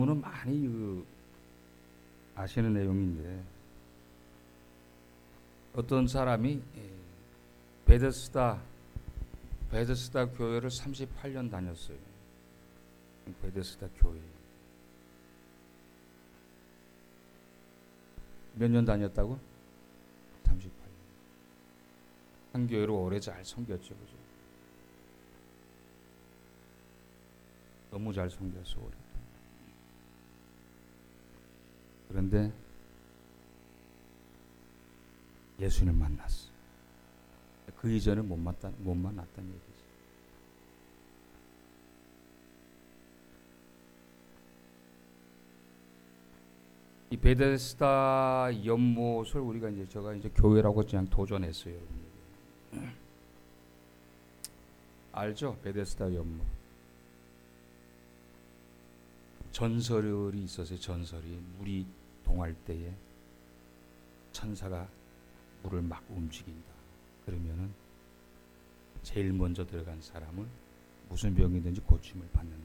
오늘 많이 아시는 내용인데 어떤 사람이 베데스다 교회를 38년 다녔어요. 베데스다 교회 몇 년 다녔다고? 38년. 한 교회로 오래 잘 섬겼죠, 그죠? 너무 잘 섬겼어 오래. 그런데 예수님을 만났어. 그 이전에 못 만났다는 얘기지. 이 베데스다 연못을 우리가 제가 교회라고 그냥 도전했어요. 알죠? 베데스다 연못. 전설이 있었어요. 전설이 물이 동할 때에 천사가 물을 막 움직인다. 그러면은 제일 먼저 들어간 사람은 무슨 병이든지 고침을 받는다.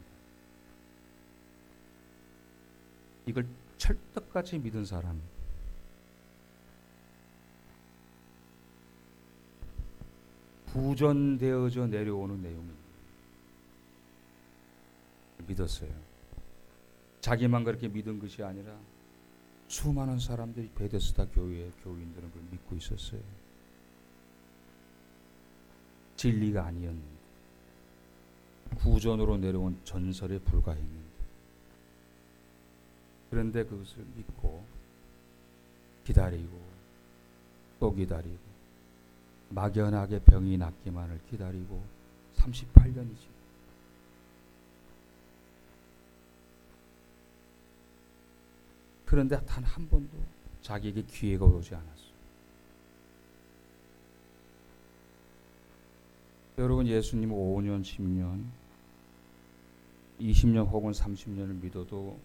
이걸 철떡같이 믿은 사람, 구전되어져 내려오는 내용을 믿었어요. 자기만 그렇게 믿은 것이 아니라 수많은 사람들이 베데스다 교회의 교인들은 그걸 믿고 있었어요. 진리가 아니었는데, 구전으로 내려온 전설에 불과했는데, 그런데 그것을 믿고 기다리고 또 기다리고 막연하게 병이 낫기만을 기다리고 38년이지. 그런데 단 한 번도 자기에게 기회가 오지 않았어. 여러분, 예수님 5년, 10년, 20년 혹은 30년을 믿어도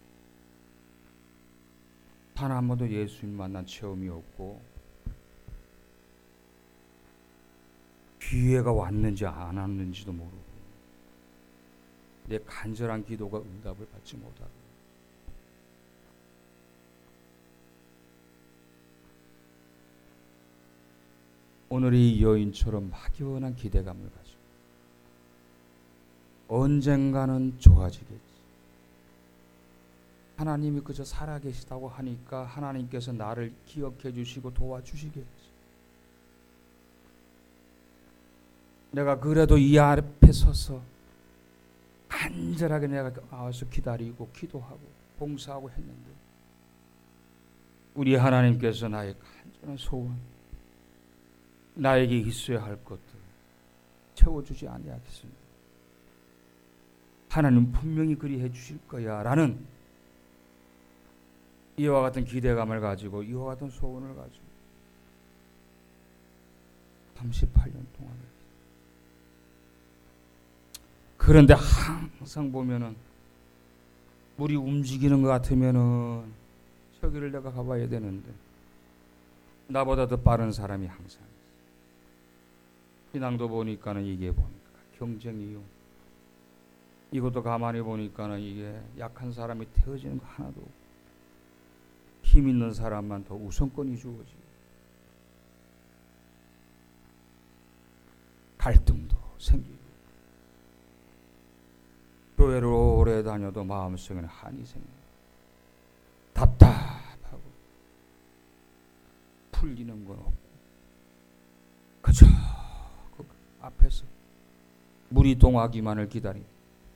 단 한 번도 예수님 만난 체험이 없고 기회가 왔는지 안 왔는지도 모르고 내 간절한 기도가 응답을 받지 못하고 오늘 이 여인처럼 막연한 기대감을 가지고 언젠가는 좋아지겠지. 하나님이 그저 살아계시다고 하니까 하나님께서 나를 기억해 주시고 도와주시겠지. 내가 그래도 이 앞에 서서 간절하게 내가 나와서 기다리고 기도하고 봉사하고 했는데 우리 하나님께서 나의 간절한 소원, 나에게 있어야 할 것들 채워주지 아니하겠습니다. 하나님 분명히 그리해 주실 거야 라는 이와 같은 기대감을 가지고 이와 같은 소원을 가지고 38년 동안. 그런데 항상 보면은 물이 움직이는 것 같으면은 저기를 내가 가봐야 되는데 나보다 더 빠른 사람이 항상 있어. 신앙도 보니까는 이게 보니까 경쟁이요. 이것도 가만히 보니까는 이게 약한 사람이 태워지는 거 하나도 없고 힘 있는 사람만 더 우선권이 주어지고 갈등도 생기고 교회를 오래 다녀도 마음속에는 한이 생기고 답답하고 풀리는 건 없고 그저 그 앞에서 물이 동하기만을 기다리고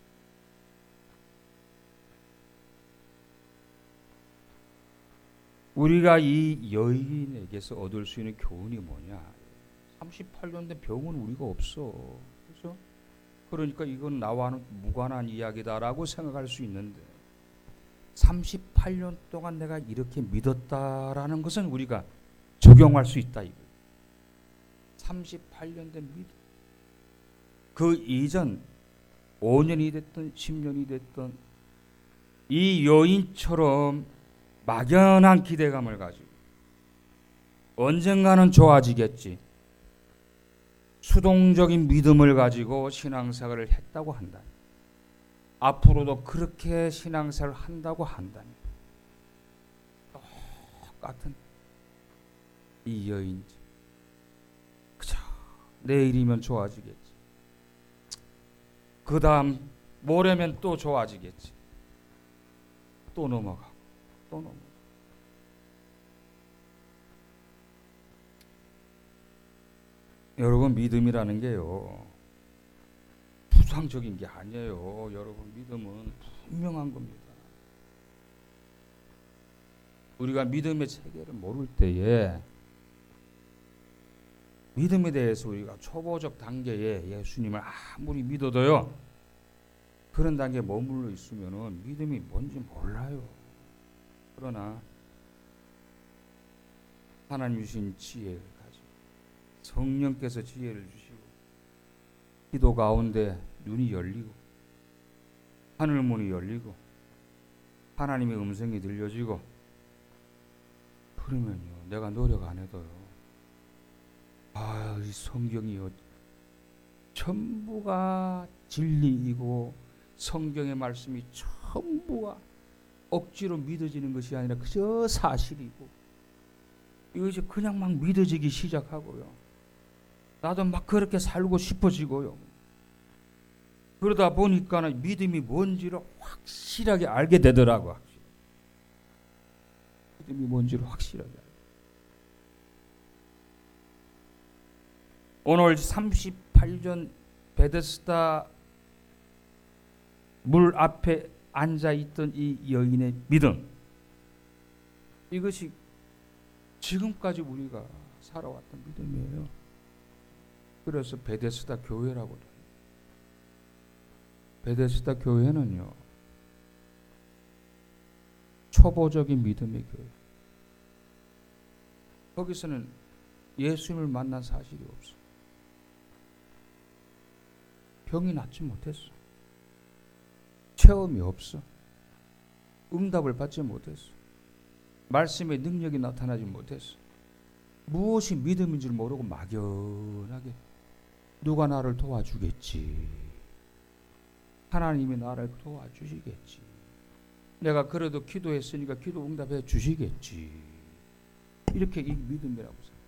우리가 이 여인에게서 얻을 수 있는 교훈이 뭐냐? 38년 된 병은 우리가 없어. 그렇죠? 그러니까 이건 나와는 무관한 이야기다라고 생각할 수 있는데 38년 동안 내가 이렇게 믿었다라는 것은 우리가 적용할 수 있다. 이거. 38년 된 믿음. 그 이전 5년이 됐든 10년이 됐든 이 여인처럼 막연한 기대감을 가지고 언젠가는 좋아지겠지. 수동적인 믿음을 가지고 신앙생활을 했다고 한다. 앞으로도 그렇게 신앙생활을 한다고 한다면 똑같은 이 여인지 그저 내일이면 좋아지겠지. 그 다음 모레면 또 좋아지겠지. 또 넘어가고 또 넘어가고. 여러분 믿음이라는 게요 부상적인 게 아니에요. 여러분 믿음은 분명한 겁니다. 우리가 믿음의 체계를 모를 때에 믿음에 대해서 우리가 초보적 단계에 예수님을 아무리 믿어도요 그런 단계에 머물러 있으면은 믿음이 뭔지 몰라요. 그러나 하나님 주신 지혜를 가지고 성령께서 지혜를 주시고 기도 가운데 눈이 열리고 하늘문이 열리고 하나님의 음성이 들려지고 그러면요 내가 노력 안 해도요 이 성경이요 전부가 진리이고 성경의 말씀이 전부가 억지로 믿어지는 것이 아니라 그저 사실이고 이것이 그냥 막 믿어지기 시작하고요 나도 막 그렇게 살고 싶어지고요 그러다 보니까 믿음이 뭔지를 확실하게 알게 되더라고요. 믿음이 뭔지를 확실하게 알게. 오늘 38년 베데스다 물 앞에 앉아있던 이 여인의 믿음 이것이 지금까지 우리가 살아왔던 믿음이에요. 그래서 베데스다 교회라고 해요. 베데스다 교회는요 초보적인 믿음의 교회. 거기서는 예수님을 만난 사실이 없어. 병이 낫지 못했어. 체험이 없어. 응답을 받지 못했어. 말씀의 능력이 나타나지 못했어. 무엇이 믿음인 줄 모르고 막연하게 누가 나를 도와주겠지. 하나님이 나를 도와주시겠지. 내가 그래도 기도했으니까 기도 응답해 주시겠지. 이렇게 이 믿음이라고 생각해요.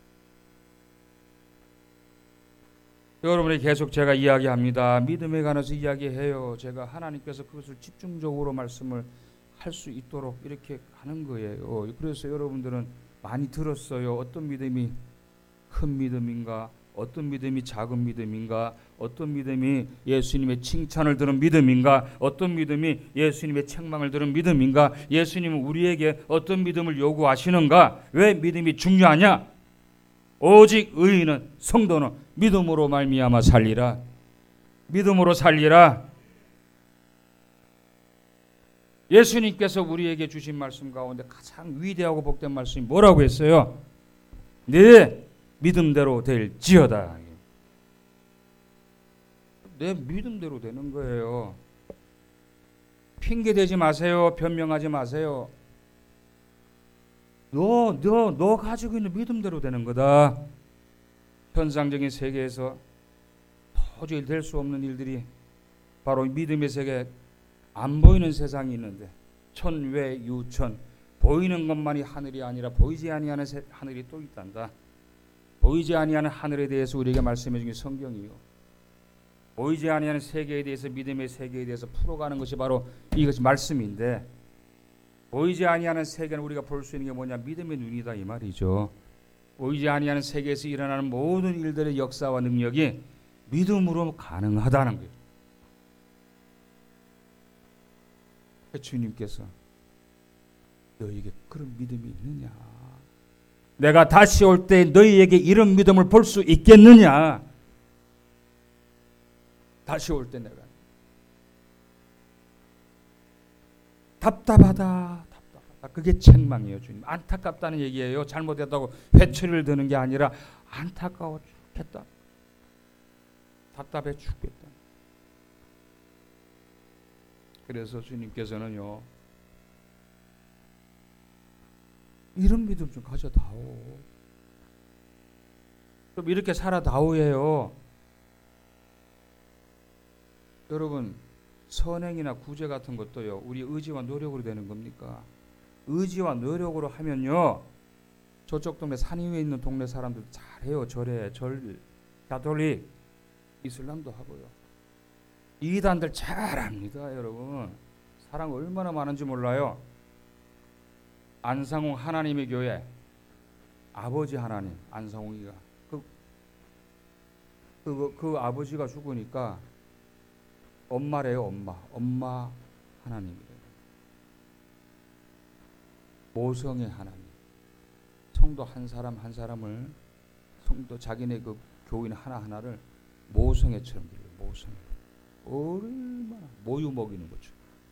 여러분이 계속 제가 이야기합니다. 믿음에 관해서 이야기해요. 제가 하나님께서 그것을 집중적으로 말씀을 할 수 있도록 이렇게 하는 거예요. 그래서 여러분들은 많이 들었어요. 어떤 믿음이 큰 믿음인가? 어떤 믿음이 작은 믿음인가? 어떤 믿음이 예수님의 칭찬을 들은 믿음인가? 어떤 믿음이 예수님의 책망을 들은 믿음인가? 예수님은 우리에게 어떤 믿음을 요구하시는가? 왜 믿음이 중요하냐? 오직 의인은 성도는 믿음으로 말미암아 살리라. 믿음으로 살리라. 예수님께서 우리에게 주신 말씀 가운데 가장 위대하고 복된 말씀이 뭐라고 했어요? 네 믿음대로 될지어다. 내 믿음대로 되는 거예요. 핑계 대지 마세요. 변명하지 마세요. 너 가지고 있는 믿음대로 되는 거다. 현상적인 세계에서 도저히 될 수 없는 일들이 바로 믿음의 세계, 안 보이는 세상이 있는데 천외유천, 보이는 것만이 하늘이 아니라 보이지 아니하는 하늘이 또 있단다. 보이지 아니하는 하늘에 대해서 우리에게 말씀해 준 게 성경이요. 보이지 아니하는 세계에 대해서, 믿음의 세계에 대해서 풀어가는 것이 바로 이것이 말씀인데, 보이지 아니하는 세계는 우리가 볼 수 있는 게 뭐냐? 믿음의 눈이다 이 말이죠. 보이지 아니하는 세계에서 일어나는 모든 일들의 역사와 능력이 믿음으로 가능하다는 거예요. 주님께서 너희에게 그런 믿음이 있느냐? 내가 다시 올 때 너희에게 이런 믿음을 볼 수 있겠느냐? 다시 올 때 내가 답답하다. 그게 책망이에요. 주님. 안타깝다는 얘기예요. 잘못했다고 회초리를 드는 게 아니라 안타까워 죽겠다. 답답해 죽겠다. 그래서 주님께서는요, 이런 믿음 좀 가져다오. 좀 이렇게 살아다오예요. 여러분, 선행이나 구제 같은 것도요, 우리 의지와 노력으로 되는 겁니까? 의지와 노력으로 하면요, 저쪽 동네 산 위에 있는 동네 사람들 잘해요. 절, 가톨릭, 이슬람도 하고요. 이단들 잘합니다, 여러분. 사랑 얼마나 많은지 몰라요. 안상홍 하나님의 교회 아버지 하나님, 안상홍이가 그 아버지가 죽으니까 엄마래요. 엄마 하나님이래요. 모성의 하나님. 성도 한 사람 한 사람을, 성도 자기네 그 교인 하나하나를 모성애처럼 들려요. 모성애. 얼마나 모유 먹이는 거죠.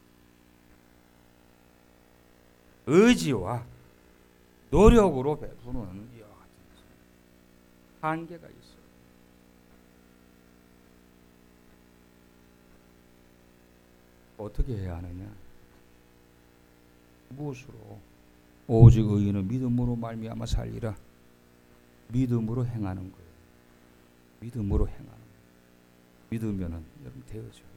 의지와 노력으로 베푸는 이와 같은 한계가 있어요. 어떻게 해야 하느냐? 무엇으로? 오직 의인은 믿음으로 말미암아 살리라. 믿음으로 행하는 거예요. 믿음으로 행하는 거예요. 믿으면은 여러분 되어져요.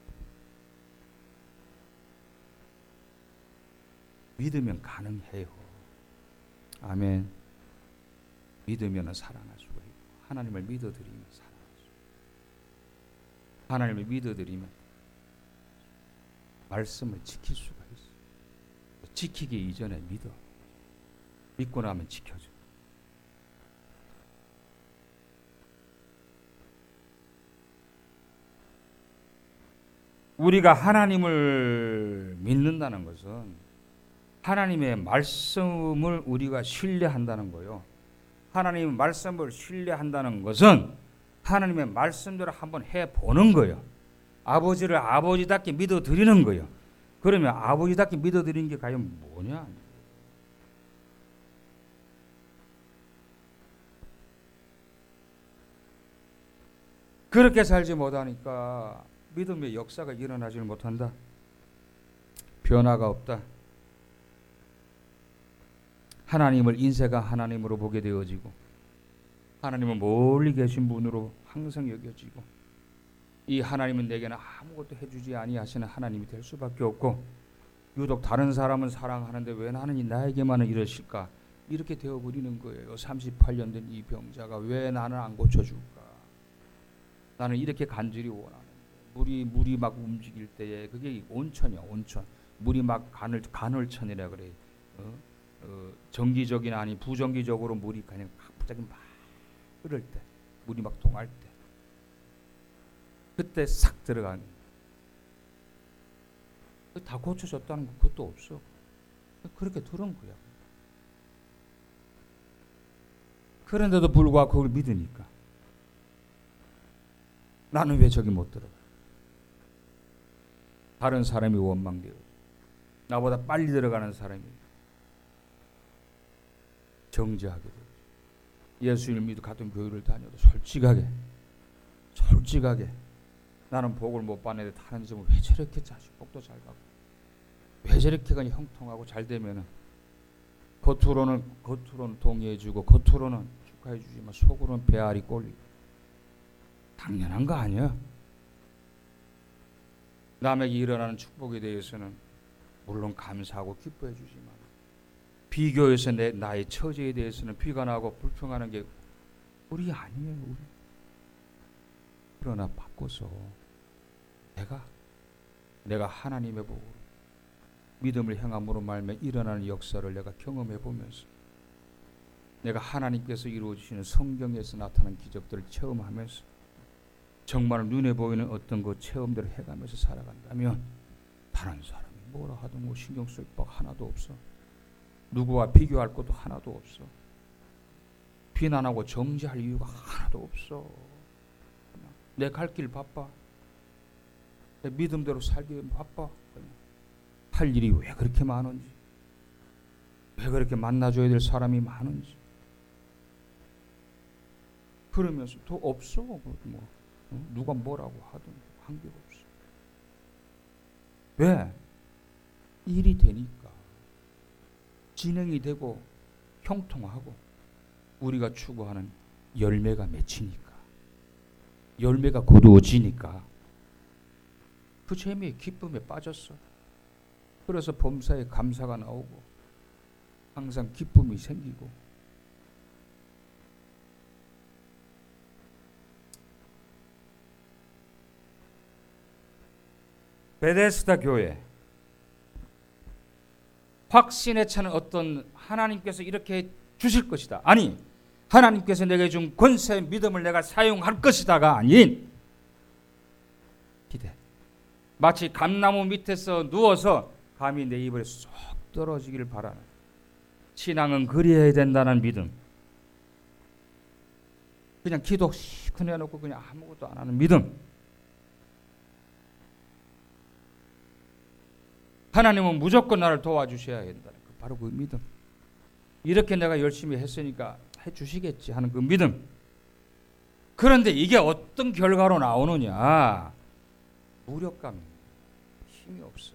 믿으면 가능해요. 아멘. 믿으면 살아날 수가 있고, 하나님을 믿어드리면 살아날 수 있고, 하나님을 믿어드리면 말씀을 지킬 수가 있어요. 지키기 이전에 믿어. 믿고 나면 지켜져. 우리가 하나님을 믿는다는 것은 하나님의 말씀을 우리가 신뢰한다는 거요. 하나님의 말씀을 신뢰한다는 것은 하나님의 말씀대로 한번 해보는 거예요. 아버지를 아버지답게 믿어드리는 거예요. 그러면 아버지답게 믿어드리는 게 과연 뭐냐? 그렇게 살지 못하니까 믿음의 역사가 일어나지 못한다. 변화가 없다. 하나님을 인세가 하나님으로 보게 되어지고, 하나님은 멀리 계신 분으로 항상 여겨지고, 이 하나님은 내게는 아무것도 해주지 아니하시는 하나님이 될 수밖에 없고, 유독 다른 사람은 사랑하는데 왜 나는 나에게만은 이러실까? 이렇게 되어버리는 거예요. 38년 된 이 병자가 왜 나는 안 고쳐줄까? 나는 이렇게 간절히 원하는데 물이 막 움직일 때에 그게 온천이야. 온천. 물이 막 간헐천이라 그래. 정기적인 아니 부정기적으로 물이 그냥 갑자기 막 흐를 때, 물이 막 동할 때, 그때 싹 들어가는. 다 고쳐졌다는 것도 없어. 그렇게 들은 거야. 그런데도 불구하고 그걸 믿으니까 나는 왜 저기 못 들어가? 다른 사람이 원망되어 나보다 빨리 들어가는 사람이 정죄하게 되고, 예수님을 믿고 같은 교회를 다녀도 솔직하게 나는 복을 못 받는데 다른 점은 왜 저렇게 자식 복도 잘 받고 왜 저렇게 그냥 형통하고 잘 되면은 겉으로는 동의해주고 겉으로는 축하해주지만 속으로는 배알이 꼴리고. 당연한 거 아니야? 남에게 일어나는 축복에 대해서는 물론 감사하고 기뻐해 주지만, 비교해서 나의 처지에 대해서는 비관하고 불평하는 게 우리 아니에요. 우리. 그러나 바꿔서 내가 하나님의 복으로 믿음을 행함으로 말미암아 일어나는 역사를 내가 경험해 보면서, 내가 하나님께서 이루어주시는 성경에서 나타나는 기적들을 체험하면서 정말 눈에 보이는 어떤 그 체험들을 해가면서 살아간다면 다른 사람이 뭐라 하든 뭐 신경 쓸 바 하나도 없어. 누구와 비교할 것도 하나도 없어. 비난하고 정죄할 이유가 하나도 없어. 내 갈 길 바빠. 내 믿음대로 살기 바빠. 할 일이 왜 그렇게 많은지, 왜 그렇게 만나줘야 될 사람이 많은지. 그러면서 더 없어. 뭐 누가 뭐라고 하든 관계가 없어. 왜? 일이 되니까, 진행이 되고 형통하고 우리가 추구하는 열매가 맺히니까, 열매가 거두어지니까. 그 재미에 기쁨에 빠졌어. 그래서 범사에 감사가 나오고 항상 기쁨이 생기고. 베데스다 교회, 확신에 차는 어떤 하나님께서 이렇게 주실 것이다, 아니 하나님께서 내게 준 권세 믿음을 내가 사용할 것이다가 아닌 기대. 마치 감나무 밑에서 누워서 감이 내 입에 쏙 떨어지기를 바라는, 신앙은 그리해야 된다는 믿음. 그냥 기도 시큰 해놓고 그냥 아무것도 안 하는 믿음. 하나님은 무조건 나를 도와주셔야 된다는 그 바로 그 믿음. 이렇게 내가 열심히 했으니까 해주시겠지 하는 그 믿음. 그런데 이게 어떤 결과로 나오느냐? 무력감입니다. 힘이 없어.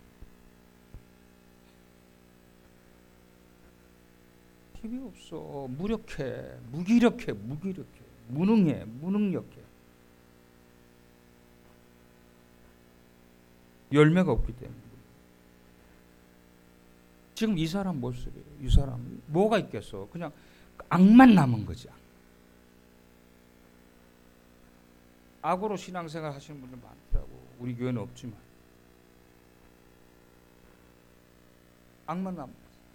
힘이 없어. 무력해, 무기력해, 무능해, 무능력해. 열매가 없기 때문에. 지금 이 사람 모습이에요. 이 사람 뭐가 있겠어? 그냥 악만 남은 거지. 악으로 신앙생활 하시는 분들 많더라고. 우리 교회는 없지만 악만 남은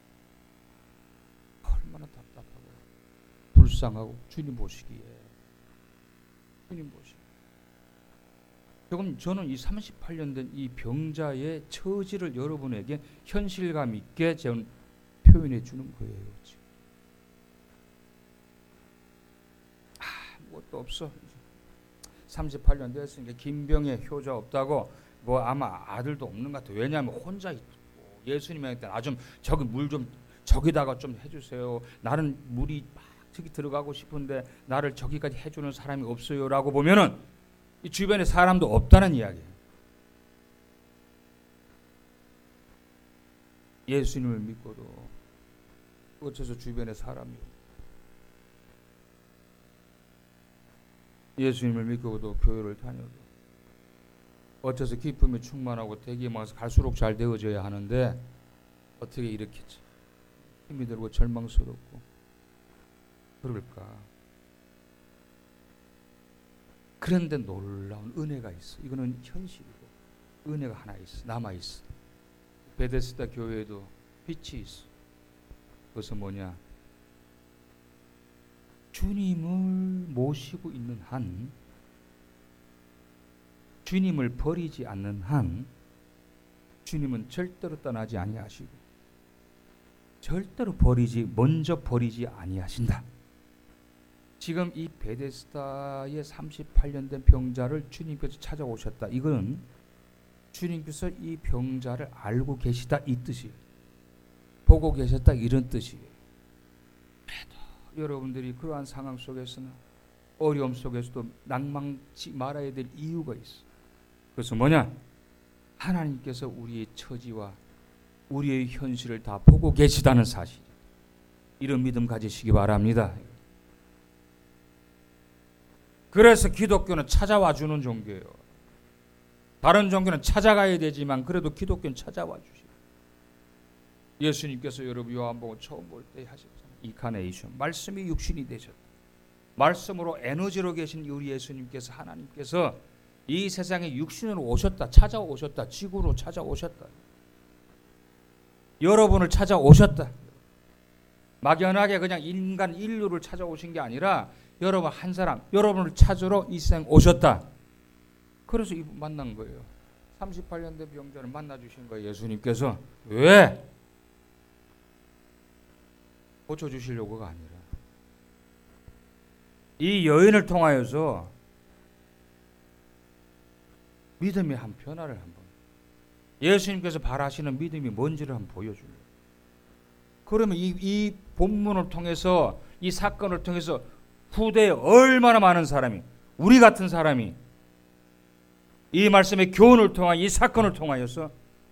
거지. 얼마나 답답하고 불쌍하고 주님 보시기에. 주님 보시기에. 조금 저는 이 38년 된 이 병자의 처지를 여러분에게 현실감 있게 저는 표현해 주는 거예요. 지금. 아무것도 없어. 38년 됐으니까 김병에 효자 없다고 뭐 아마 아들도 없는 것 같아요. 왜냐하면 혼자 있고 예수님한테 좀 저기 물 좀 저기다가 좀 해주세요. 나는 물이 막 저기 들어가고 싶은데 나를 저기까지 해주는 사람이 없어요라고 보면은 이 주변에 사람도 없다는 이야기예요. 예수님을 믿고도 어째서 주변에 사람이 없고, 예수님을 믿고도 교회를 다녀도 어째서 기쁨이 충만하고 대기에 모아서 갈수록 잘 되어져야 하는데 어떻게 이렇게 힘이 들고 절망스럽고 그럴까? 그런데 놀라운 은혜가 있어. 이거는 현실이고 은혜가 하나 있어. 남아있어. 베데스다 교회에도 빛이 있어. 그것은 뭐냐? 주님을 모시고 있는 한, 주님을 버리지 않는 한 주님은 절대로 떠나지 아니하시고 절대로 먼저 버리지 아니하신다. 지금 이 베데스다의 38년 된 병자를 주님께서 찾아오셨다. 이건 주님께서 이 병자를 알고 계시다 이 뜻이에요. 보고 계셨다 이런 뜻이에요. 그래도 여러분들이 그러한 상황 속에서는 어려움 속에서도 낭망치 말아야 될 이유가 있어. 그래서 뭐냐? 하나님께서 우리의 처지와 우리의 현실을 다 보고 계시다는 사실. 이런 믿음 가지시기 바랍니다. 그래서 기독교는 찾아와 주는 종교예요. 다른 종교는 찾아가야 되지만 그래도 기독교는 찾아와 주시고. 예수님께서 여러분 요한복음 처음 볼 때 하셨잖아요. 이카네이션. 말씀이 육신이 되셨다. 말씀으로 에너지로 계신 우리 예수님께서, 하나님께서 이 세상에 육신으로 오셨다. 찾아오셨다. 지구로 찾아오셨다. 여러분을 찾아오셨다. 막연하게 그냥 인간 인류를 찾아오신 게 아니라 여러분 한 사람, 여러분을 찾으러 이 세상 오셨다. 그래서 이분 만난 거예요. 38년 된 병자를 만나주신 거예요. 예수님께서. 왜? 고쳐주시려고가 아니라 이 여인을 통하여서 믿음의 한 변화를 한번, 예수님께서 바라시는 믿음이 뭔지를 한번 보여주려고. 그러면 이 본문을 통해서, 이 사건을 통해서 후대에 얼마나 많은 사람이, 우리 같은 사람이 이 말씀의 교훈을 통한 이 사건을 통하여서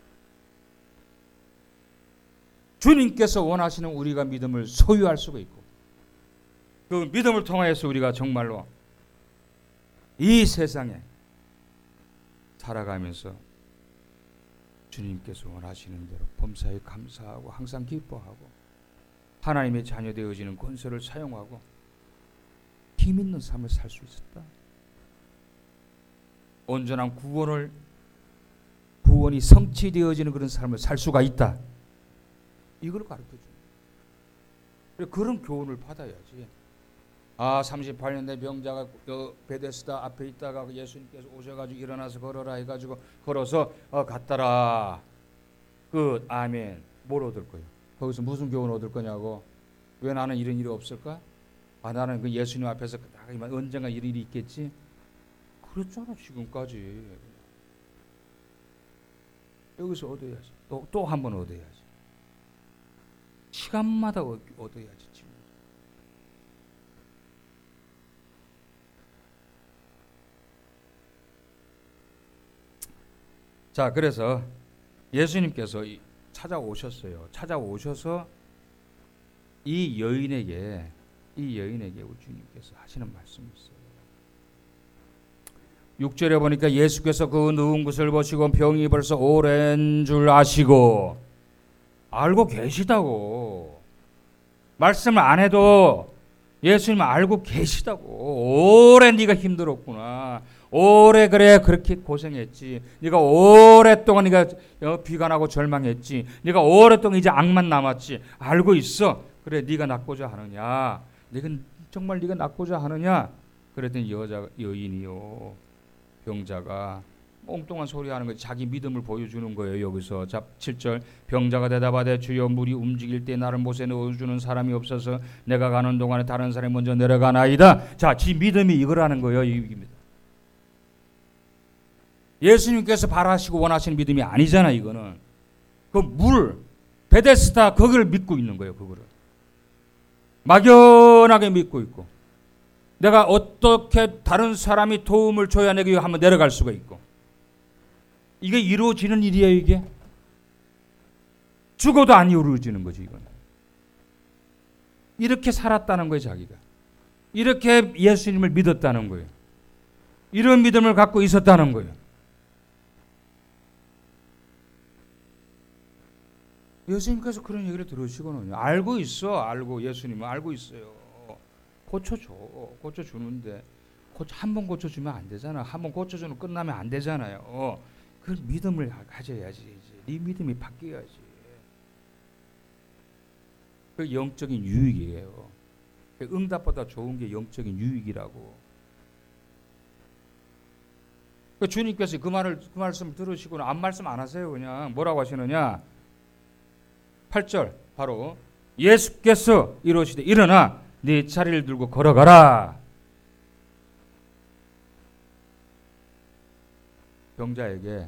주님께서 원하시는 우리가 믿음을 소유할 수가 있고, 그 믿음을 통하여서 우리가 정말로 이 세상에 살아가면서 주님께서 원하시는 대로 범사에 감사하고 항상 기뻐하고 하나님의 자녀 되어지는 권세를 사용하고 힘 있는 삶을 살 수 있었다. 온전한 구원이 성취되어지는 그런 삶을 살 수가 있다. 이걸 가르쳐줍니다. 그런 교훈을 받아야지. 38년 된 병자가 베데스다 앞에 있다가 예수님께서 오셔가지고 일어나서 걸어라 해가지고 걸어서 갔더라. 아멘. 뭘 얻을 거예요? 거기서 무슨 교훈 얻을 거냐고. 왜 나는 이런 일이 없을까? 나는 그 예수님 앞에서 언젠가 이런 일이 있겠지. 그랬잖아 지금까지. 여기서 얻어야지. 또 한 번 얻어야지. 시간마다 얻어야지. 지금. 자, 그래서 예수님께서 찾아오셨어요. 찾아오셔서 이 여인에게 우리 주님께서 하시는 말씀이 있어요. 6절에 보니까 예수께서 그 누운 것을 보시고 병이 벌써 오랜 줄 아시고, 알고 계시다고. 말씀을 안 해도 예수님 알고 계시다고. 오래 네가 힘들었구나. 오래 그렇게 고생했지. 네가 오랫동안 네가 비관하고 절망했지. 네가 오랫동안 이제 악만 남았지. 알고 있어. 그래, 네가 낫고자 하느냐? 정말 네가 낫고자 하느냐? 그랬더니 여인이요, 병자가 엉뚱한 소리하는 거, 자기 믿음을 보여주는 거예요. 여기서 7절, 병자가 대답하되 주여, 물이 움직일 때 나를 못에 넣어주는 사람이 없어서 내가 가는 동안에 다른 사람이 먼저 내려가나이다. 자, 지 믿음이 이거라는 거예요. 이겁니다. 예수님께서 바라시고 원하시는 믿음이 아니잖아. 이거는 베데스다 거기를 믿고 있는 거예요. 그거를 막연하게 믿고 있고, 내가 어떻게 다른 사람이 도움을 줘야 내가 한번 내려갈 수가 있고, 이게 이루어지는 일이에요. 이게 죽어도 안 이루어지는 거지. 이건 이렇게 살았다는 거예요. 자기가 이렇게 예수님을 믿었다는 거예요. 이런 믿음을 갖고 있었다는 거예요. 예수님께서 그런 얘기를 들으시고는 알고 있어. 알고, 예수님은 알고 있어요. 고쳐주는데 한 번 고쳐주면 안 되잖아. 한 번 고쳐주면 끝나면 안 되잖아요. 그 믿음을 가져야지. 네 믿음이 바뀌어야지. 그 영적인 유익이에요. 응답보다 좋은 게 영적인 유익이라고. 주님께서 그 말씀을 들으시고는 아무 말씀 안 하세요. 그냥 뭐라고 하시느냐? 8절 바로 예수께서 이러시되 일어나 네 자리를 들고 걸어가라. 병자에게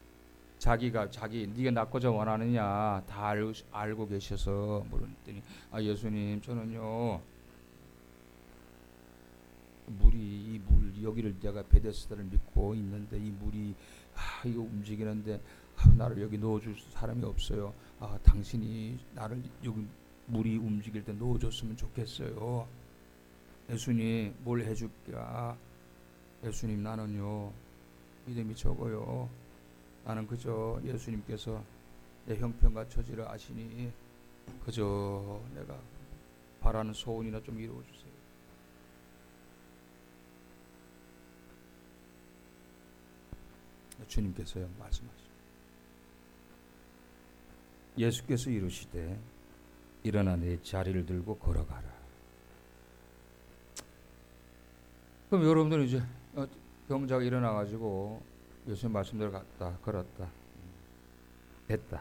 네가 낫고자 원하느냐 다 알고 계셔서 물었더니, 예수님, 저는요 여기를 내가 베데스다를 믿고 있는데 이 물이 이거 움직이는데 나를 여기 넣어줄 사람이 없어요. 당신이 나를 여기 물이 움직일 때 넣어줬으면 좋겠어요. 예수님, 뭘 해줄까? 예수님, 나는요 믿음이 적어요. 나는 그저 예수님께서 내 형편과 처지를 아시니 그저 내가 바라는 소원이나 좀 이루어주세요. 주님께서요 말씀하시죠. 예수께서 이르시되 일어나 내 자리를 들고 걸어가라. 그럼 여러분들은 이제 병자가 일어나가지고 예수님 말씀대로 갔다 걸었다 됐다.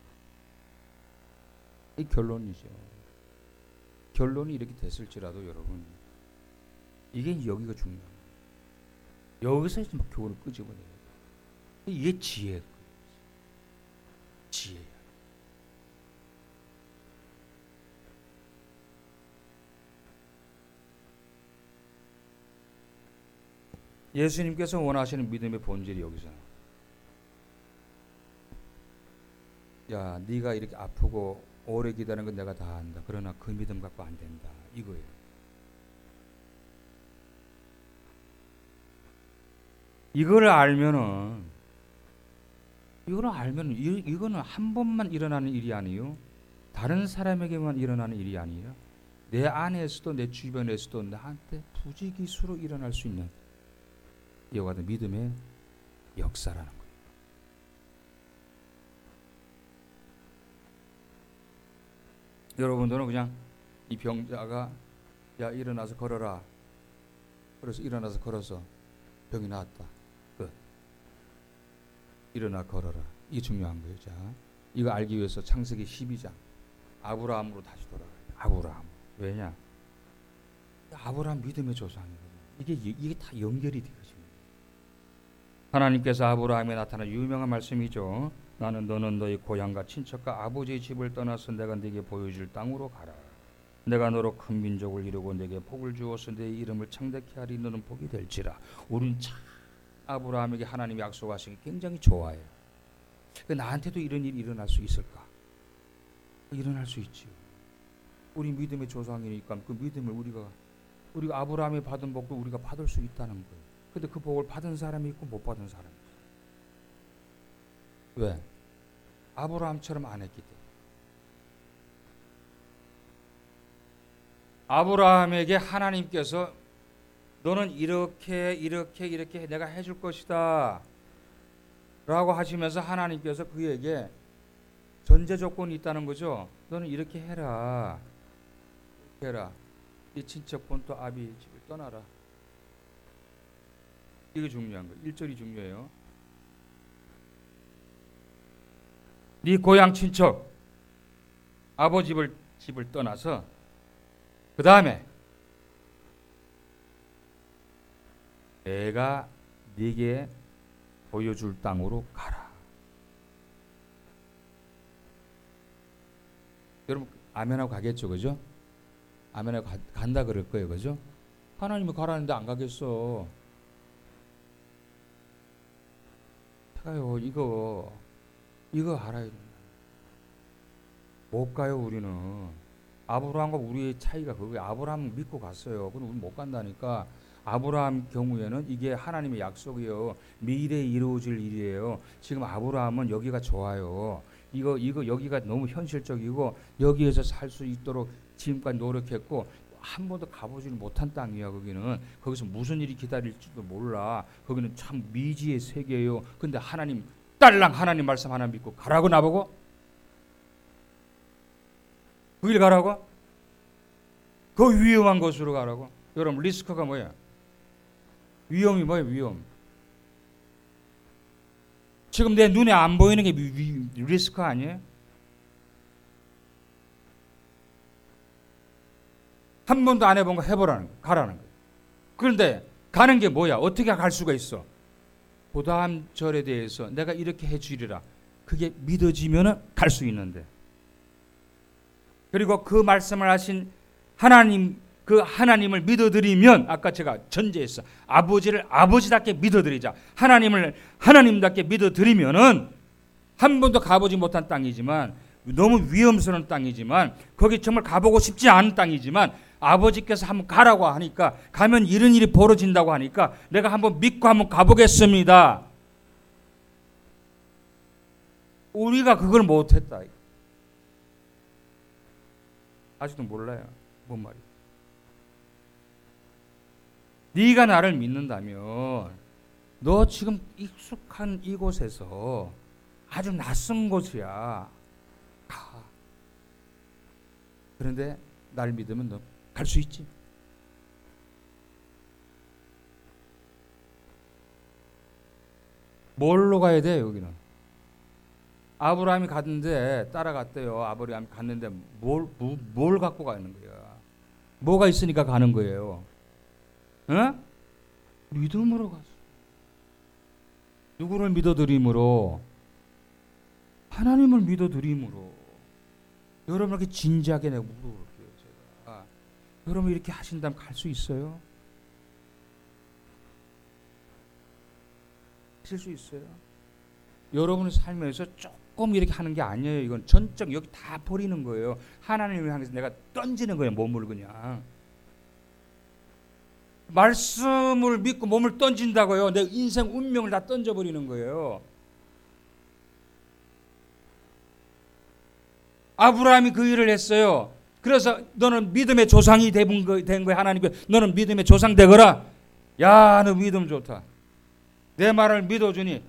이 결론이죠. 결론이 이렇게 됐을지라도 여러분, 이게 여기가 중요해요. 여기서 이제 막 교훈을 끄집어내요. 이게 지혜예요. 지혜야. 예수님께서 원하시는 믿음의 본질이 여기서, 야, 네가 이렇게 아프고 오래 기다리는 건 내가 다 안다. 그러나 그 믿음 갖고 안 된다. 이거예요. 이걸 알면은 이거는 알면 이거는 한 번만 일어나는 일이 아니에요. 다른 사람에게만 일어나는 일이 아니에요. 내 안에서도 내 주변에서도 나한테 부지기수로 일어날 수 있는 이와 같은 믿음의 역사라는 거예요. 여러분들은 그냥 이 병자가 야 일어나서 걸어라. 그래서 일어나서 걸어서 병이 나았다. 끝. 일어나 걸어라. 이게 중요한 거예요. 자, 이거 알기 위해서 창세기 12장 아브라함으로 다시 돌아가요. 아브라함. 왜냐? 아브라함 믿음의 조상이거든요. 이게 다 연결이 되어집니다. 하나님께서 아브라함에 나타난 유명한 말씀이죠. 나는 너는 너희 고향과 친척과 아버지의 집을 떠나서 내가 네게 보여줄 땅으로 가라. 내가 너로 큰 민족을 이루고 내게 복을 주어서 내 이름을 창대케 하리. 너는 복이 될지라. 우리는 참 아브라함에게 하나님이 약속하신 게 굉장히 좋아해요. 나한테도 이런 일이 일어날 수 있을까? 일어날 수 있지요. 우리 믿음의 조상이니까 그 믿음을 우리가 아브라함이 받은 복도 우리가 받을 수 있다는 거예요. 근데 그 복을 받은 사람이 있고 못 받은 사람이 있어요. 왜? 아브라함처럼 안 했기 때문에. 아브라함에게 하나님께서 너는 이렇게 내가 해줄 것이다 라고 하시면서 하나님께서 그에게 전제 조건이 있다는 거죠. 너는 이렇게 해라. 네 친척 본토 아비 집을 떠나라. 이게 중요한 거예요. 1절이 중요해요. 네 고향 친척 아버지 집을 떠나서 그 다음에 내가 네게 보여줄 땅으로 가라. 여러분 아멘하고 가겠죠, 그죠? 아멘하고 간다 그럴 거예요, 그죠? 하나님이 가라는데 안 가겠어. 가요. 이거 알아야 된다. 못 가요, 우리는. 아브라함과 우리의 차이가 그거예요. 아브라함 믿고 갔어요. 근데 우리 못 간다니까. 아브라함 경우에는 이게 하나님의 약속이에요. 미래에 이루어질 일이에요. 지금 아브라함은 여기가 좋아요. 이거 여기가 너무 현실적이고 여기에서 살 수 있도록 지금까지 노력했고 한 번도 가보지를 못한 땅이야. 거기서 무슨 일이 기다릴지도 몰라. 거기는 참 미지의 세계예요. 근데 하나님 딸랑 하나님 말씀 하나 믿고 가라고 나보고 그 길 가라고? 그 위험한 곳으로 가라고? 여러분 리스크가 뭐야? 위험이 뭐예요? 위험. 지금 내 눈에 안 보이는 게 리스크 아니에요? 한 번도 안 해본 거 해보라는 거, 가라는 거예요. 그런데 가는 게 뭐야? 어떻게 갈 수가 있어? 그 다음 절에 대해서 내가 이렇게 해주리라. 그게 믿어지면 갈 수 있는데. 그리고 그 말씀을 하신 하나님, 그 하나님을 믿어드리면 아까 제가 전제했어. 아버지를 아버지답게 믿어드리자. 하나님을 하나님답게 믿어드리면은 한 번도 가보지 못한 땅이지만 너무 위험스러운 땅이지만 거기 정말 가보고 싶지 않은 땅이지만 아버지께서 한번 가라고 하니까 가면 이런 일이 벌어진다고 하니까 내가 한번 믿고 한번 가보겠습니다. 우리가 그걸 못했다. 아직도 몰라요. 뭔 말이야. 네가 나를 믿는다면 너 지금 익숙한 이곳에서 아주 낯선 곳이야. 가. 그런데 날 믿으면 너 갈 수 있지. 뭘로 가야 돼 여기는? 아브라함이 갔는데 따라갔대요. 아브라함이 갔는데 뭘 갖고 가는 거야? 뭐가 있으니까 가는 거예요? 어? 믿음으로 갔어. 누구를 믿어드림으로? 하나님을 믿어드림으로. 여러분에게 진지하게 내가 물어볼게요. 제가. 여러분 이렇게 하신다면 갈 수 있어요? 하실 수 있어요? 여러분의 삶에서 조금 이렇게 하는 게 아니에요. 이건 전적 여기 다 버리는 거예요. 하나님을 향해서 내가 던지는 거예요. 몸을 그냥. 말씀을 믿고 몸을 던진다고요. 내 인생 운명을 다 던져버리는 거예요. 아브라함이 그 일을 했어요. 그래서 너는 믿음의 조상이 된 거야. 하나님께 너는 믿음의 조상 되거라. 야, 너 믿음 좋다. 내 말을 믿어주니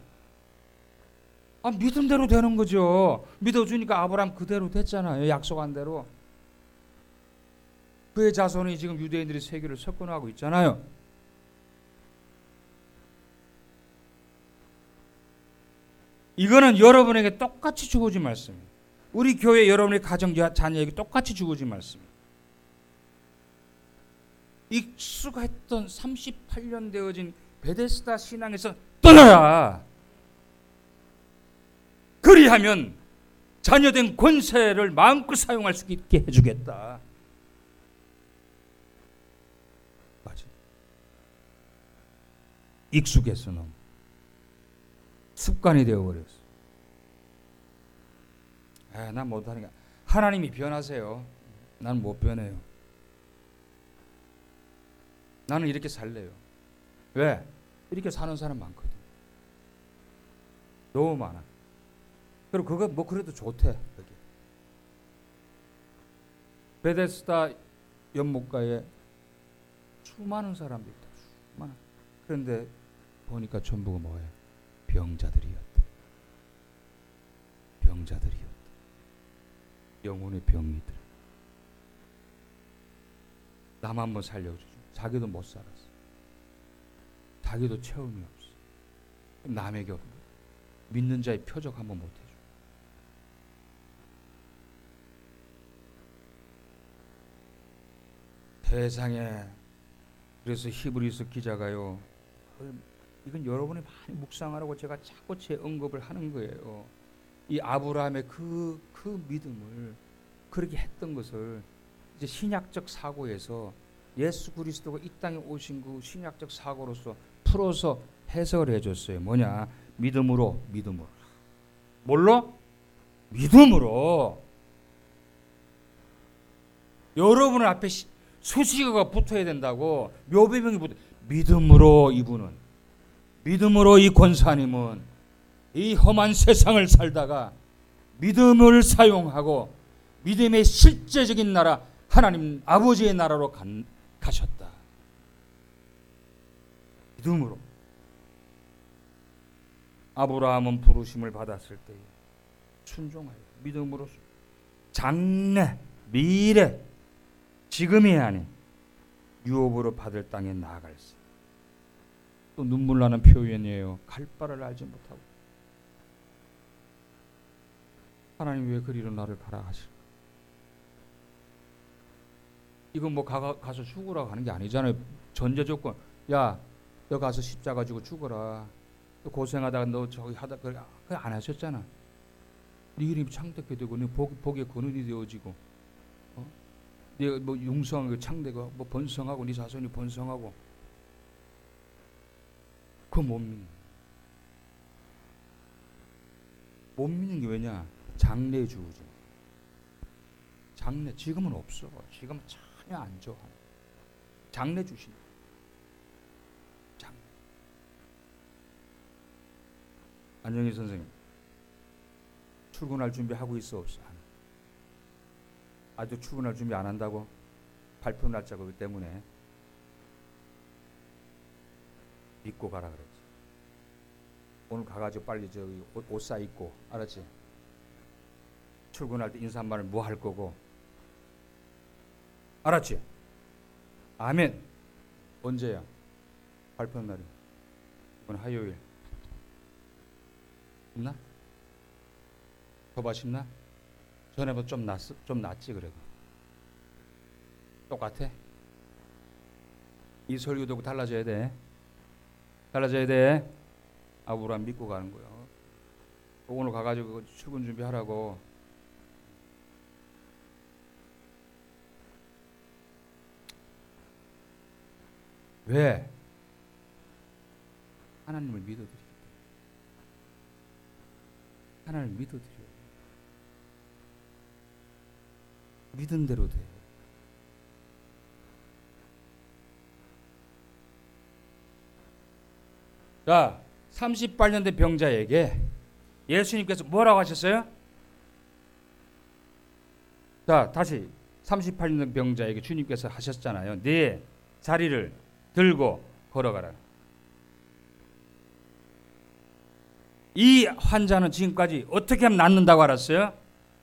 믿음대로 되는 거죠. 믿어주니까 아브라함 그대로 됐잖아요. 약속한 대로. 그의 자손이 지금 유대인들이 세계를 석권하고 있잖아요. 이거는 여러분에게 똑같이 주어진 말씀이에요. 우리 교회 여러분의 가정 자녀에게 똑같이 주어진 말씀이에요. 익숙했던 38년 되어진 베데스다 신앙에서 떠나라. 그리하면 자녀된 권세를 마음껏 사용할 수 있게 해주겠다. 맞아. 익숙해서 너무 습관이 되어버렸어. 난 못하니까. 하나님이 변하세요. 난 못 변해요. 나는 이렇게 살래요. 왜? 이렇게 사는 사람 많거든. 너무 많아. 그리고 그거 뭐 그래도 좋대. 여기. 베데스다 연못가에 수많은 사람들이 있다. 수많은. 그런데 보니까 전부가 뭐예요? 병자들이었다. 병자들이었다. 영혼의 병이들. 남 한번 살려주죠. 자기도 못 살았어. 자기도 체험이 없어. 남에게 믿는 자의 표적 한번 못 해줘. 세상에. 그래서 히브리서 기자가요, 이건 여러분이 많이 묵상하라고 제가 자꾸 제 언급을 하는 거예요. 이 아브라함의 그 믿음을 그렇게 했던 것을 이제 신약적 사고에서 예수 그리스도가 이 땅에 오신 그 신약적 사고로서 풀어서 해석을 해줬어요. 뭐냐? 믿음으로. 뭘로? 믿음으로. 여러분 앞에 수식어가 붙어야 된다고. 묘비명이 붙어. 믿음으로. 이분은 믿음으로. 이 권사님은 이 험한 세상을 살다가 믿음을 사용하고 믿음의 실제적인 나라, 하나님 아버지의 나라로 가셨다. 믿음으로. 아브라함은 부르심을 받았을 때 순종하여 믿음으로 장래, 미래, 지금이 아닌 유업으로 받을 땅에 나아갈세. 또 눈물 나는 표현이에요. 갈 바를 알지 못하고. 하나님 왜 그리로 나를 가라 하실까? 이건 뭐 가서 죽으라고 하는 게 아니잖아요. 전제 조건. 야, 너 가서 십자가 지고 죽어라. 너 고생하다가 너 저기 하다 그거 안 하셨잖아. 네 이름이 창대케 되고 네 복의 근원이 되어지고, 네 뭐 융성하고 창대가 뭐 번성하고 네 자손이 번성하고. 그거 못 믿는. 못 믿는 게 왜냐? 장래 주죠. 장래 지금은 없어. 지금은 전혀 안 좋아. 장래 주신. 장래. 안정희 선생님, 출근할 준비하고 있어 없어? 아직 출근할 준비 안 한다고? 발표 날짜 그것 때문에 믿고 가라 그랬지. 오늘 가가지고 빨리 저기 옷 사 입고, 알았지? 출근할 때 인사 한 말을 뭐 할 거고, 알았지? 아멘. 언제야? 발표 날이. 이번 화요일. 있나? 더봐 싶나? 전에보다 좀 낫지 그래도. 똑같아? 이 설교도 달라져야 돼. 달라져야 돼. 아브라함 믿고 가는 거야. 오늘 가가지고 출근 준비하라고. 왜? 하나님을 믿어드리기 때문에. 하나님을 믿어드려요. 믿은 대로 돼. 자, 38년 된 병자에게 예수님께서 뭐라고 하셨어요? 자, 다시 38년 병자에게 주님께서 하셨잖아요. 네 자리를 들고 걸어가라. 이 환자는 지금까지 어떻게 하면 낫는다고 알았어요?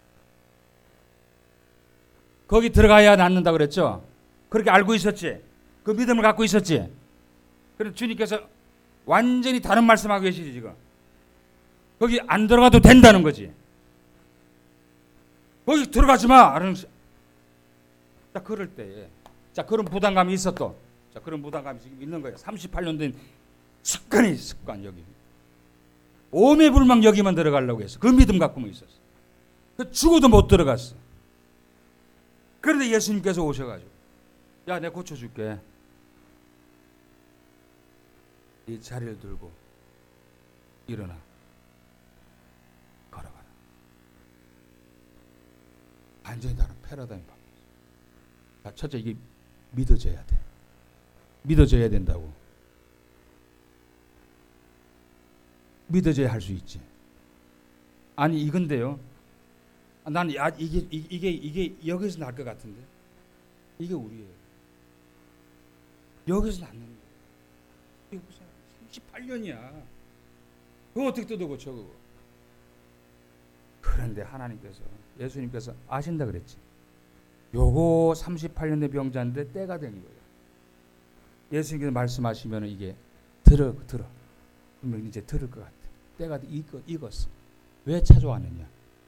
거기 들어가야 낫는다고 그랬죠? 그렇게 알고 있었지? 그 믿음을 갖고 있었지? 그래서 주님께서 완전히 다른 말씀하고 계시지 지금. 거기 안 들어가도 된다는 거지. 거기 들어가지 마. 자, 그럴 때에 자, 그런 부담감이 있어 또. 자, 그런 부담감이 지금 있는 거예요. 38년 된 습관 여기. 오매불망 여기만 들어가려고 했어. 그 믿음 갖고만 있었어. 그 죽어도 못 들어갔어. 그런데 예수님께서 오셔가지고 야, 내가 고쳐줄게. 이 자리를 들고 일어나 걸어가라. 완전히 다른 패러다임이 바뀌었어. 첫째, 이게 믿어져야 돼. 믿어져야 된다고. 믿어져야 할 수 있지. 아니 이건데요. 나는 이게 여기서 날 것 같은데. 이게 우리예요. 여기서 낫는 거예요. 이게 무슨 38년이야. 그거 어떻게 뜯어 고쳐 그거. 그런데 하나님께서 예수님께서 아신다 그랬지. 요거 38년 된 병자인데 때가 된 거예요. 예수님께서 말씀하시면 이게 들어. 분명 이제 들을 것 같아. 때가 익었어. 왜 찾아왔느냐?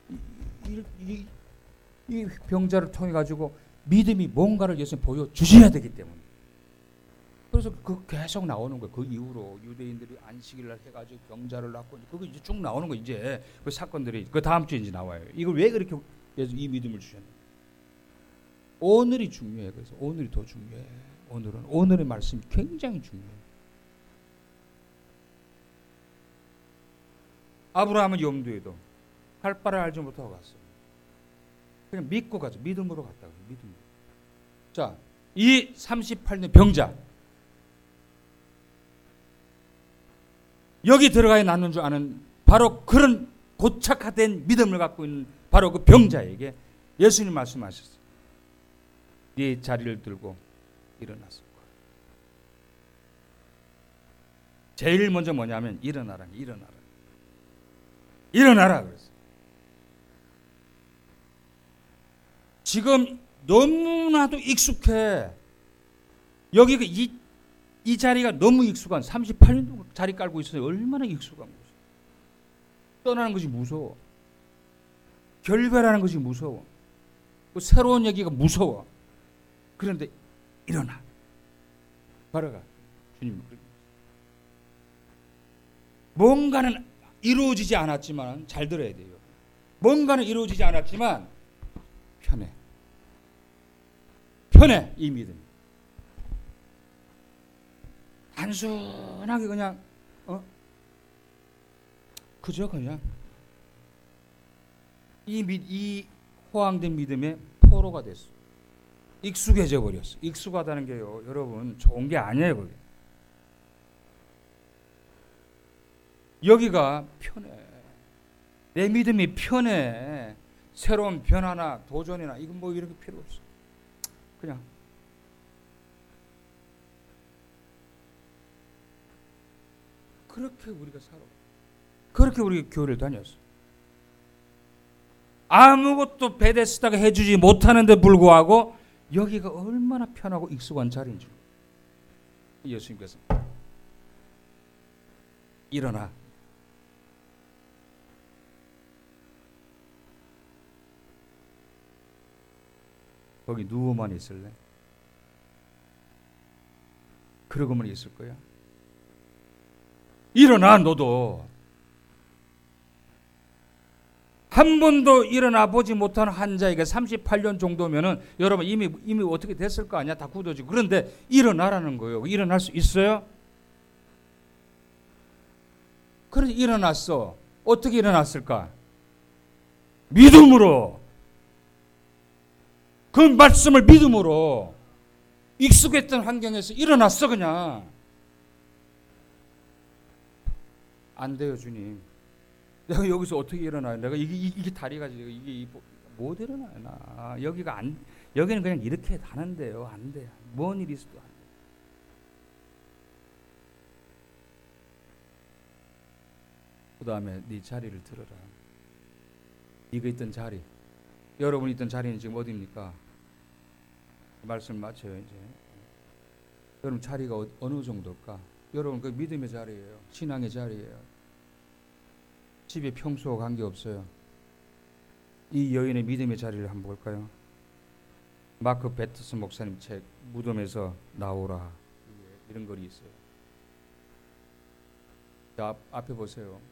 이 병자를 통해 가지고 믿음이 뭔가를 예수님 보여주셔야 되기 때문에. 그래서 그 계속 나오는 거예요. 그 이후로 유대인들이 안식일날 해가지고 병자를 낳고 그거 이제 쭉 나오는 거 이제 그 사건들이 그 다음 주에 이제 나와요. 이걸 왜 그렇게 예수 이 믿음을 주셨냐? 오늘이 중요해. 그래서 오늘이 더 중요해. 오늘의 말씀이 굉장히 중요해. 아브라함은 염두에도 할 바를 알지 못하고 갔어. 그냥 믿고 가죠. 믿음으로 갔다고. 믿음으로. 자, 이 38년 병자 여기 들어가야 낫는 줄 아는 바로 그런 고착화된 믿음을 갖고 있는 바로 그 병자에게 예수님 말씀하셨어요. 네 자리를 들고 일어났을 거야. 제일 먼저 뭐냐면 일어나라 그랬어요. 지금 너무나도 익숙해. 여기가 이 자리가 너무 익숙한 38년 동안 자리 깔고 있어요. 얼마나 익숙한 것이. 떠나는 것이 무서워. 결별하는 것이 무서워. 새로운 얘기가 무서워. 그런데 일어나. 걸어가. 주님. 뭔가는 이루어지지 않았지만 잘 들어야 돼요. 뭔가는 이루어지지 않았지만 편해. 이 믿음. 단순하게 그냥 그저 그냥 이 호황된 믿음의 포로가 됐어. 익숙해져 버렸어. 익숙하다는 게요, 여러분 좋은 게 아니에요. 그게. 여기가 편해. 내 믿음이 편해. 새로운 변화나 도전이나 이건 뭐 이런 게 필요 없어. 그냥 그렇게 우리가 살아. 그렇게 우리 교회를 다녔어. 아무것도 베데스다가 해주지 못하는데 불구하고 여기가 얼마나 편하고 익숙한 자리인 줄. 예수님께서 일어나. 거기 누워만 있을래? 그러고만 있을 거야? 일어나. 너도 한 번도 일어나 보지 못한 환자에게 38년 정도면은 여러분 이미 어떻게 됐을 거 아니야? 다 굳어지고. 그런데 일어나라는 거예요. 일어날 수 있어요? 그래서 일어났어. 어떻게 일어났을까? 믿음으로. 그 말씀을 믿음으로 익숙했던 환경에서 일어났어. 그냥 안 돼요. 주님, 내가 여기서 어떻게 일어나요? 내가 이게 다리가 이게 못 일어나요. 여기는 그냥 이렇게 다는데요. 안 돼. 뭔 일이 있어도 안 돼. 그 다음에 네 자리를 들어라. 네가 있던 자리, 여러분이 있던 자리는 지금 어디입니까? 말씀 맞춰요. 이제 여러분 자리가 어느 정도일까? 여러분 그 믿음의 자리예요. 신앙의 자리예요. 집에 평소와 관계없어요. 이 여인의 믿음의 자리를 한번 볼까요? 마크 베트스 목사님 책 무덤에서 나오라, 이런 글이 있어요. 자, 앞에 보세요.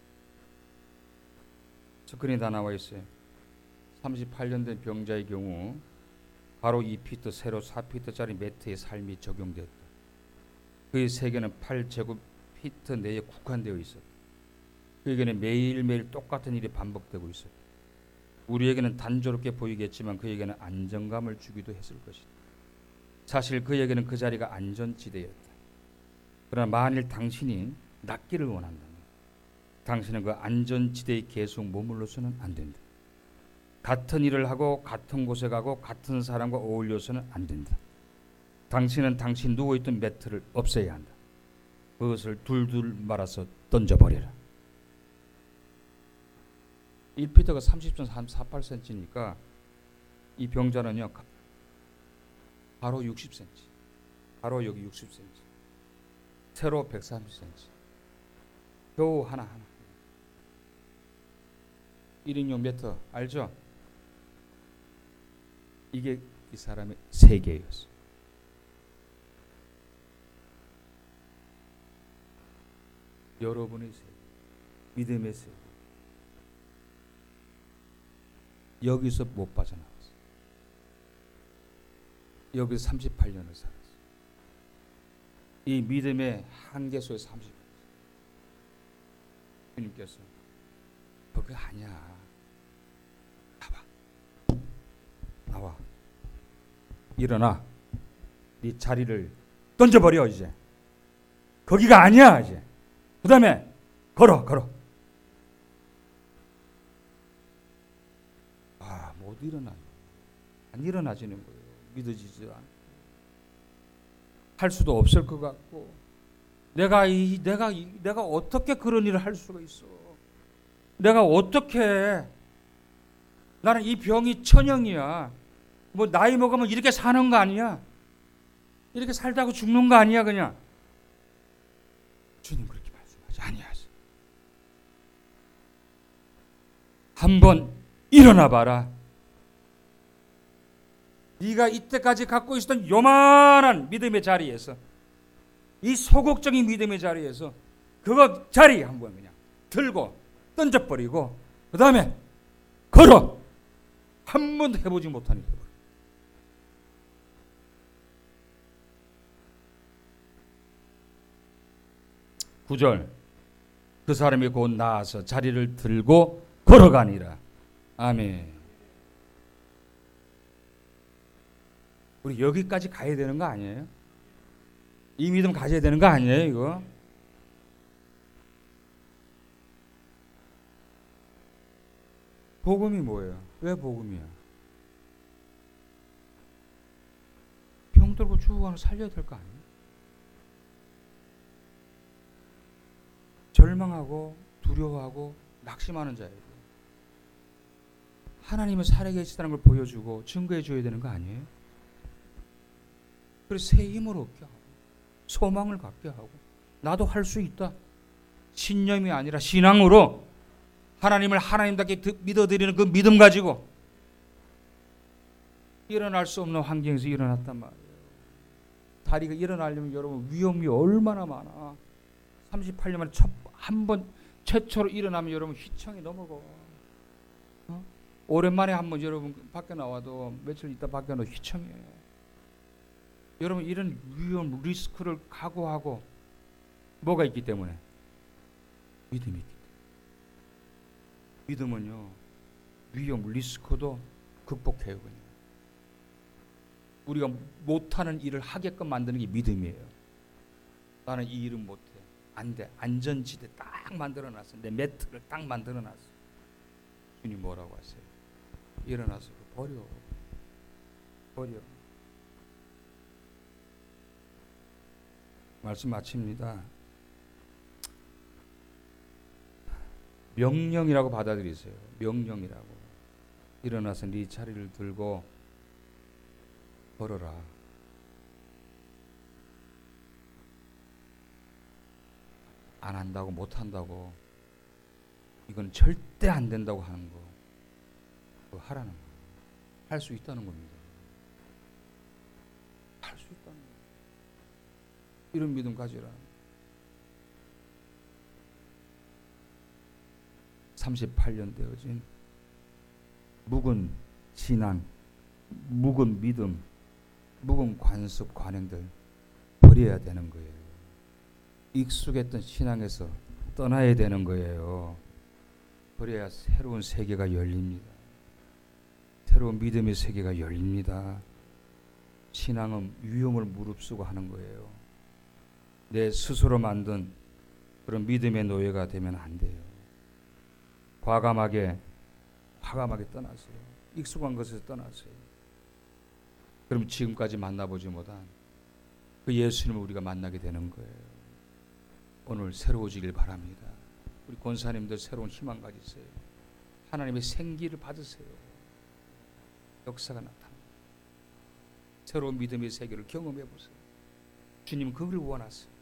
스크린에 다 나와 있어요. 38년 된 병자의 경우 바로 2피트 세로 4피트짜리 매트의 삶이 적용되었다. 그의 세계는 8제곱피트 내에 국한되어 있었다. 그에게는 매일매일 똑같은 일이 반복되고 있었다. 우리에게는 단조롭게 보이겠지만 그에게는 안정감을 주기도 했을 것이다. 사실 그에게는 그 자리가 안전지대였다. 그러나 만일 당신이 낫기를 원한다면 당신은 그 안전지대에 계속 머물러서는 안 된다. 같은 일을 하고 같은 곳에 가고 같은 사람과 어울려서는 안 된다. 당신은 당신 누워있던 매트를 없애야 한다. 그것을 둘둘 말아서 던져버려라. 1피트가 30.48cm니까 이 병자는요 바로 60cm, 바로 여기 60cm, 세로 130cm, 겨우 하나 1인용 매트 알죠? 이게 이 사람의 세계였어. 여러분의 세계, 믿음의 세계. 여기서 못 빠져나왔어. 여기서 38년을 살았어. 이 믿음의 한계 속에 30년. 주님께서 그게 아니야. 나와. 일어나. 네 자리를 던져버려 이제. 거기가 아니야 이제. 그 다음에 걸어. 못 일어나요. 안 일어나지는 거예요. 믿어지지 않고. 할 수도 없을 것 같고. 내가 어떻게 그런 일을 할 수가 있어? 내가 어떻게? 나는 이 병이 천형이야. 뭐 나이 먹으면 이렇게 사는 거 아니야? 이렇게 살다고 죽는 거 아니야 그냥? 주님 그렇게 말씀하지 아니하세요. 한번 일어나 봐라. 네가 이때까지 갖고 있었던 요만한 믿음의 자리에서, 이 소극적인 믿음의 자리에서 그거 자리 한번 그냥 들고 던져버리고 그 다음에 걸어. 한 번도 해보지 못하는 일. 구절. 그 사람이 곧 나아서 자리를 들고 걸어가니라. 아멘. 우리 여기까지 가야 되는 거 아니에요? 이 믿음 가져야 되는 거 아니에요 이거? 복음이 뭐예요? 왜 복음이야? 병 들고 죽어가는 살려야 될 거 아니에요? 절망하고 두려워하고 낙심하는 자에게 하나님은 살아계시다는 걸 보여주고 증거해 줘야 되는 거 아니에요? 그래서 새 힘을 얻게 하고 소망을 갖게 하고 나도 할 수 있다. 신념이 아니라 신앙으로 하나님을 하나님답게 믿어드리는 그 믿음 가지고 일어날 수 없는 환경에서 일어났단 말이에요. 다리가 일어나려면 여러분 위험이 얼마나 많아. 38년 만에 한 번 최초로 일어나면 여러분 휘청이 넘어가. 오랜만에 한번 여러분 밖에 나와도 며칠 있다 밖에 나와도 휘청이에요. 여러분 이런 위험 리스크를 각오하고 뭐가 있기 때문에? 믿음이 있기 때문에. 믿음은요 위험 리스크도 극복해요. 그냥 우리가 못하는 일을 하게끔 만드는 게 믿음이에요. 나는 이 일은 못해. 안 돼. 안전지대 딱 만들어놨어. 내 매트를 딱 만들어놨어. 주님 뭐라고 하세요? 일어나서 버려. 말씀 마칩니다. 명령이라고 받아들이세요. 명령이라고. 일어나서 네 자리를 들고 걸어라. 안 한다고, 못 한다고, 이건 절대 안 된다고 하는 거, 그거 하라는 거. 할 수 있다는 겁니다. 할 수 있다는 거. 이런 믿음 가지라. 38년 되어진 묵은 신앙, 묵은 믿음, 묵은 관습, 관행들 버려야 되는 거예요. 익숙했던 신앙에서 떠나야 되는 거예요. 그래야 새로운 세계가 열립니다. 새로운 믿음의 세계가 열립니다. 신앙은 위험을 무릅쓰고 하는 거예요. 내 스스로 만든 그런 믿음의 노예가 되면 안 돼요. 과감하게 떠나세요. 익숙한 것에서 떠나세요. 그럼 지금까지 만나보지 못한 그 예수님을 우리가 만나게 되는 거예요. 오늘 새로워지길 바랍니다. 우리 권사님들 새로운 희망 가지세요. 하나님의 생기를 받으세요. 역사가 나타납니다. 새로운 믿음의 세계를 경험해 보세요. 주님 그걸 원하세요.